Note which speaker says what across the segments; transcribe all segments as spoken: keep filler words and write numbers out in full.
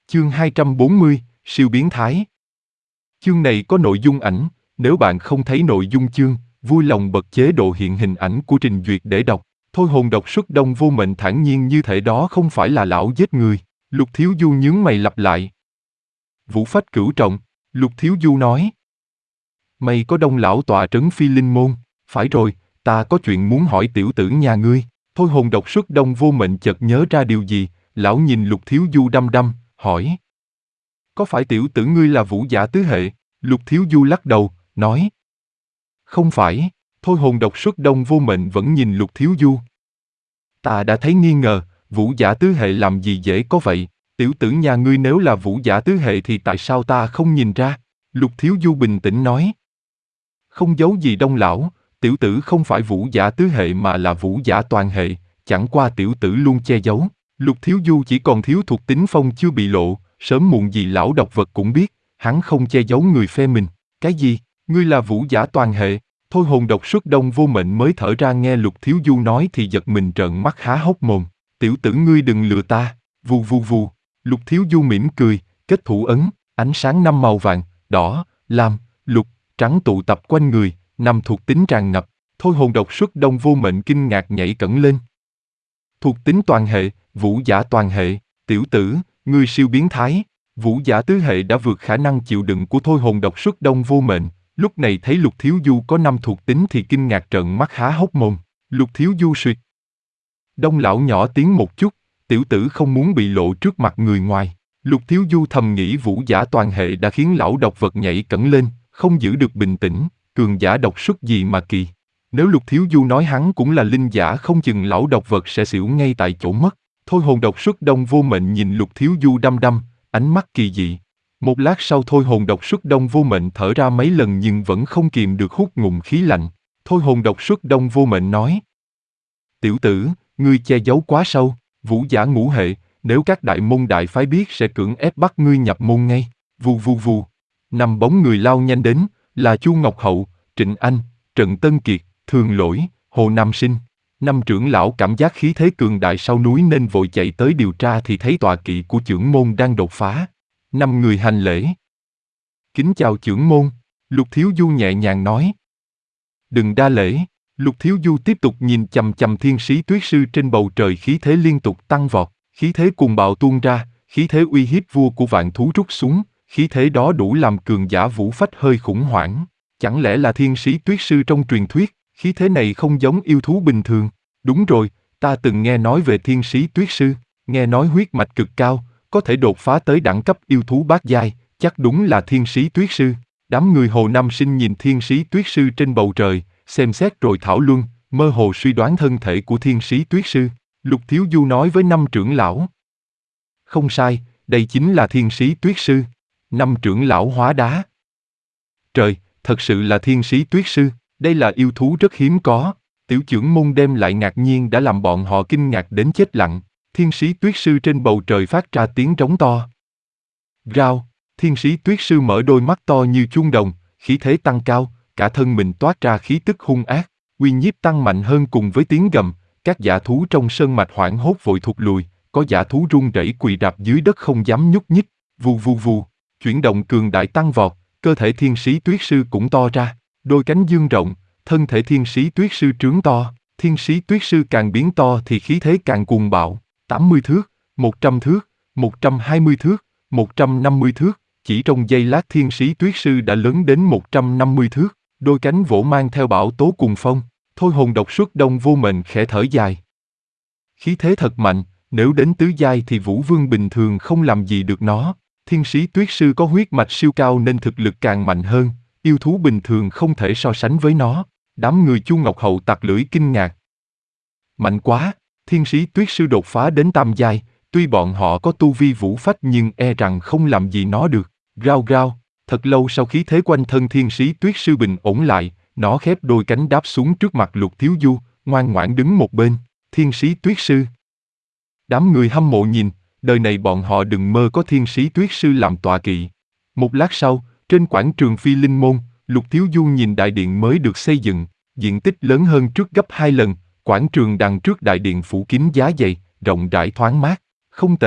Speaker 1: Chương hai trăm bốn mươi, siêu biến thái. Chương này có nội dung ảnh, nếu bạn không thấy nội dung chương, vui lòng bật chế độ hiện hình ảnh của trình duyệt để đọc. Thôi hồn độc xuất đông vô mệnh thản nhiên như thể đó không phải là lão giết người. Lục Thiếu Du nhướng mày lặp lại. Vũ phách cửu trọng, Lục Thiếu Du nói. Mày có đông lão tọa trấn Phi Linh Môn, phải rồi, ta có chuyện muốn hỏi tiểu tử nhà ngươi. Thôi hồn độc xuất đông vô mệnh chợt nhớ ra điều gì, lão nhìn Lục Thiếu Du đăm đăm, hỏi. Có phải tiểu tử ngươi là Vũ Giả tứ hệ? Lục Thiếu Du lắc đầu, nói. Không phải. Thôi hồn độc xuất đông vô mệnh vẫn nhìn Lục Thiếu Du. Ta đã thấy nghi ngờ, Vũ Giả tứ hệ làm gì dễ có vậy? Tiểu tử nhà ngươi nếu là Vũ Giả tứ hệ thì tại sao ta không nhìn ra? Lục Thiếu Du bình tĩnh nói. Không giấu gì đông lão, tiểu tử không phải Vũ Giả tứ hệ mà là Vũ Giả toàn hệ, chẳng qua tiểu tử luôn che giấu. Lục Thiếu Du chỉ còn thiếu thuộc tính phong chưa bị lộ, sớm muộn gì lão độc vật cũng biết, hắn không che giấu người phe mình. Cái gì? Ngươi là Vũ Giả toàn hệ? Thôi hồn độc xuất đông vô mệnh mới thở ra nghe Lục Thiếu Du nói thì giật mình trợn mắt há hốc mồm. Tiểu tử ngươi đừng lừa ta, vù vù vù. Lục Thiếu Du mỉm cười, kết thủ ấn, ánh sáng năm màu vàng, đỏ, lam, lục, trắng tụ tập quanh người, năm thuộc tính tràn ngập. Thôi hồn độc xuất đông vô mệnh kinh ngạc nhảy cẫng lên. Thuộc tính toàn hệ, Vũ Giả toàn hệ, tiểu tử, ngươi siêu biến thái. Vũ Giả tứ hệ đã vượt khả năng chịu đựng của thôi hồn độc xuất đông vô mệnh. Lúc này thấy Lục Thiếu Du có năm thuộc tính thì kinh ngạc trợn mắt há hốc mồm. Lục Thiếu Du suyệt. Đông lão nhỏ tiếng một chút, tiểu tử không muốn bị lộ trước mặt người ngoài. Lục Thiếu Du thầm nghĩ Vũ Giả toàn hệ đã khiến lão độc vật nhảy cẫng lên, không giữ được bình tĩnh, cường giả độc xuất gì mà kỳ. Nếu Lục Thiếu Du nói hắn cũng là linh giả không chừng lão độc vật sẽ xỉu ngay tại chỗ mất. Thôi hồn độc xuất đông vô mệnh nhìn Lục Thiếu Du đăm đăm, ánh mắt kỳ dị. Một lát sau thôi hồn độc xuất đông vô mệnh thở ra mấy lần nhưng vẫn không kìm được hút ngụm khí lạnh. Thôi hồn độc xuất đông vô mệnh nói. Tiểu tử, ngươi che giấu quá sâu, Vũ Giả ngũ hệ, nếu các đại môn đại phái biết sẽ cưỡng ép bắt ngươi nhập môn ngay. Vù vù vù. Năm bóng người lao nhanh đến, là Chu Ngọc Hậu, Trịnh Anh, Trần Tân Kiệt, Thường Lỗi, Hồ Nam Sinh. Năm trưởng lão cảm giác khí thế cường đại sau núi nên vội chạy tới điều tra thì thấy tọa kỵ của chưởng môn đang đột phá. Năm người hành lễ. Kính chào chưởng môn, Lục Thiếu Du nhẹ nhàng nói. Đừng đa lễ. Lục Thiếu Du tiếp tục nhìn chằm chằm thiên sĩ tuyết sư trên bầu trời, khí thế liên tục tăng vọt, khí thế cuồng bạo tuôn ra, khí thế uy hiếp vua của vạn thú rút xuống, khí thế đó đủ làm cường giả vũ phách hơi khủng hoảng. Chẳng lẽ là thiên sĩ tuyết sư trong truyền thuyết? Khí thế này không giống yêu thú bình thường. Đúng rồi, ta từng nghe nói về thiên sĩ tuyết sư, nghe nói huyết mạch cực cao, có thể đột phá tới đẳng cấp yêu thú bát giai, chắc đúng là thiên sĩ tuyết sư. Đám người Hồ Nam Sinh nhìn thiên sĩ tuyết sư trên bầu trời, xem xét rồi thảo luận, mơ hồ suy đoán thân thể của thiên sĩ tuyết sư. Lục Thiếu Du nói với năm trưởng lão. Không sai, đây chính là thiên sĩ tuyết sư. Năm trưởng lão hóa đá. Trời, thật sự là thiên sĩ tuyết sư, đây là yêu thú rất hiếm có. Tiểu chưởng môn đem lại ngạc nhiên đã làm bọn họ kinh ngạc đến chết lặng. Thiên sĩ tuyết sư trên bầu trời phát ra tiếng trống to. Rao, thiên sĩ tuyết sư mở đôi mắt to như chuông đồng, khí thế tăng cao, cả thân mình toát ra khí tức hung ác, uy nhiếp tăng mạnh hơn cùng với tiếng gầm, các dã thú trong sơn mạch hoảng hốt vội thụt lùi, có dã thú run rẩy quỳ rạp dưới đất không dám nhúc nhích, vù vù vù, chuyển động cường đại tăng vọt, cơ thể thiên sĩ tuyết sư cũng to ra, đôi cánh dương rộng, thân thể thiên sĩ tuyết sư trướng to, thiên sĩ tuyết sư càng biến to thì khí thế càng cuồng bạo, tám mươi thước, một trăm thước, một trăm hai mươi thước, một trăm năm mươi thước, chỉ trong giây lát thiên sĩ tuyết sư đã lớn đến một trăm năm mươi thước, đôi cánh vỗ mang theo bão tố cùng phong. Thôi hồn độc xuất đông vô mệnh khẽ thở dài. Khí thế thật mạnh, nếu đến tứ giai thì vũ vương bình thường không làm gì được nó. Thiên sĩ tuyết sư có huyết mạch siêu cao nên thực lực càng mạnh hơn, yêu thú bình thường không thể so sánh với nó. Đám người Chu Ngọc Hậu tặc lưỡi kinh ngạc. Mạnh quá, thiên sĩ tuyết sư đột phá đến tam giai, tuy bọn họ có tu vi vũ phách nhưng e rằng không làm gì nó được. Rao rao, thật lâu sau khí thế quanh thân thiên sĩ tuyết sư bình ổn lại, nó khép đôi cánh đáp xuống trước mặt Lục Thiếu Du, ngoan ngoãn đứng một bên. Thiên sĩ tuyết sư. Đám người hâm mộ nhìn, đời này bọn họ đừng mơ có thiên sĩ tuyết sư làm tọa kỵ. Một lát sau, trên quảng trường Phi Linh Môn, Lục Thiếu Du nhìn đại điện mới được xây dựng, diện tích lớn hơn trước gấp hai lần, quảng trường đằng trước đại điện phủ kín giá dày, rộng rãi thoáng mát. Không tệ,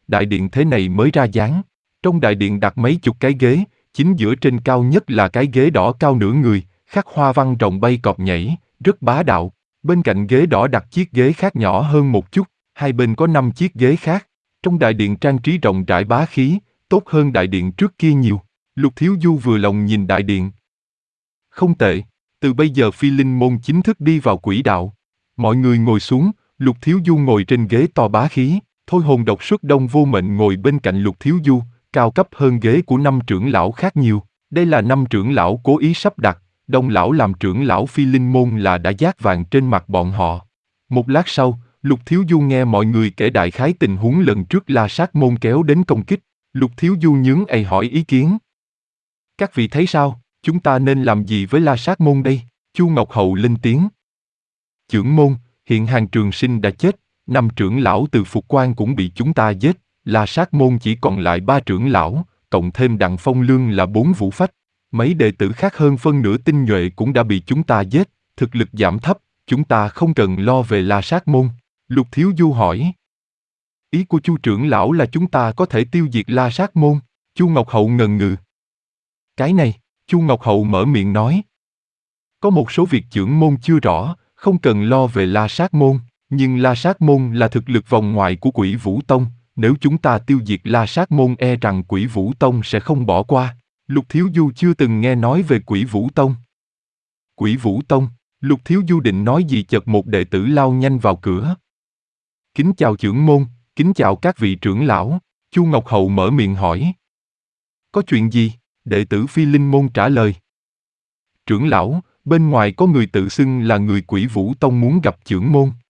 Speaker 1: đại điện thế này mới ra dáng. Trong đại điện đặt mấy chục cái ghế, chính giữa trên cao nhất là cái ghế đỏ cao nửa người, khắc hoa văn rồng bay cọp nhảy, rất bá đạo. Bên cạnh ghế đỏ đặt chiếc ghế khác nhỏ hơn một chút, hai bên có năm chiếc ghế khác. Trong đại điện trang trí rộng rãi bá khí, tốt hơn đại điện trước kia nhiều. Lục Thiếu Du vừa lòng nhìn đại điện. Không tệ, từ bây giờ Phi Linh môn chính thức đi vào quỹ đạo. Mọi người ngồi xuống, Lục Thiếu Du ngồi trên ghế to bá khí, Thôi Hồn Độc Xuất Đông Vô Mệnh ngồi bên cạnh Lục Thiếu Du, cao cấp hơn ghế của năm trưởng lão khác nhiều. Đây là năm trưởng lão cố ý sắp đặt, Đông lão làm trưởng lão Phi Linh môn là đã dát vàng trên mặt bọn họ. Một lát sau, Lục Thiếu Du nghe mọi người kể đại khái tình huống lần trước La Sát môn kéo đến công kích. Lục Thiếu Du nhướng ày hỏi ý kiến. Các vị thấy sao, chúng ta nên làm gì với La Sát môn đây? Chu Ngọc Hậu lên tiếng. Trưởng môn, hiện Hàng Trường Sinh đã chết, năm trưởng lão từ Phục Quan cũng bị chúng ta giết, La Sát môn chỉ còn lại ba trưởng lão, cộng thêm Đặng Phong Lương là bốn vũ phách. Mấy đệ tử khác hơn phân nửa tinh nhuệ cũng đã bị chúng ta giết, thực lực giảm thấp, chúng ta không cần lo về La Sát môn. Lục Thiếu Du hỏi. Ý của Chu trưởng lão là chúng ta có thể tiêu diệt La Sát môn. Chu Ngọc Hậu ngần ngừ. Cái này, Chu Ngọc Hậu mở miệng nói. Có một số việc trưởng môn chưa rõ, không cần lo về La Sát môn, nhưng La Sát môn là thực lực vòng ngoài của Quỷ Vũ Tông, nếu chúng ta tiêu diệt La Sát môn e rằng Quỷ Vũ Tông sẽ không bỏ qua. Lục Thiếu Du chưa từng nghe nói về Quỷ Vũ Tông. Quỷ Vũ Tông, Lục Thiếu Du định nói gì chợt một đệ tử lao nhanh vào cửa. Kính chào trưởng môn, kính chào các vị trưởng lão, Chu Ngọc Hậu mở miệng hỏi. Có chuyện gì? Đệ tử Phi Linh môn trả lời. Trưởng lão, bên ngoài có người tự xưng là người Quỷ Vũ Tông muốn gặp trưởng môn.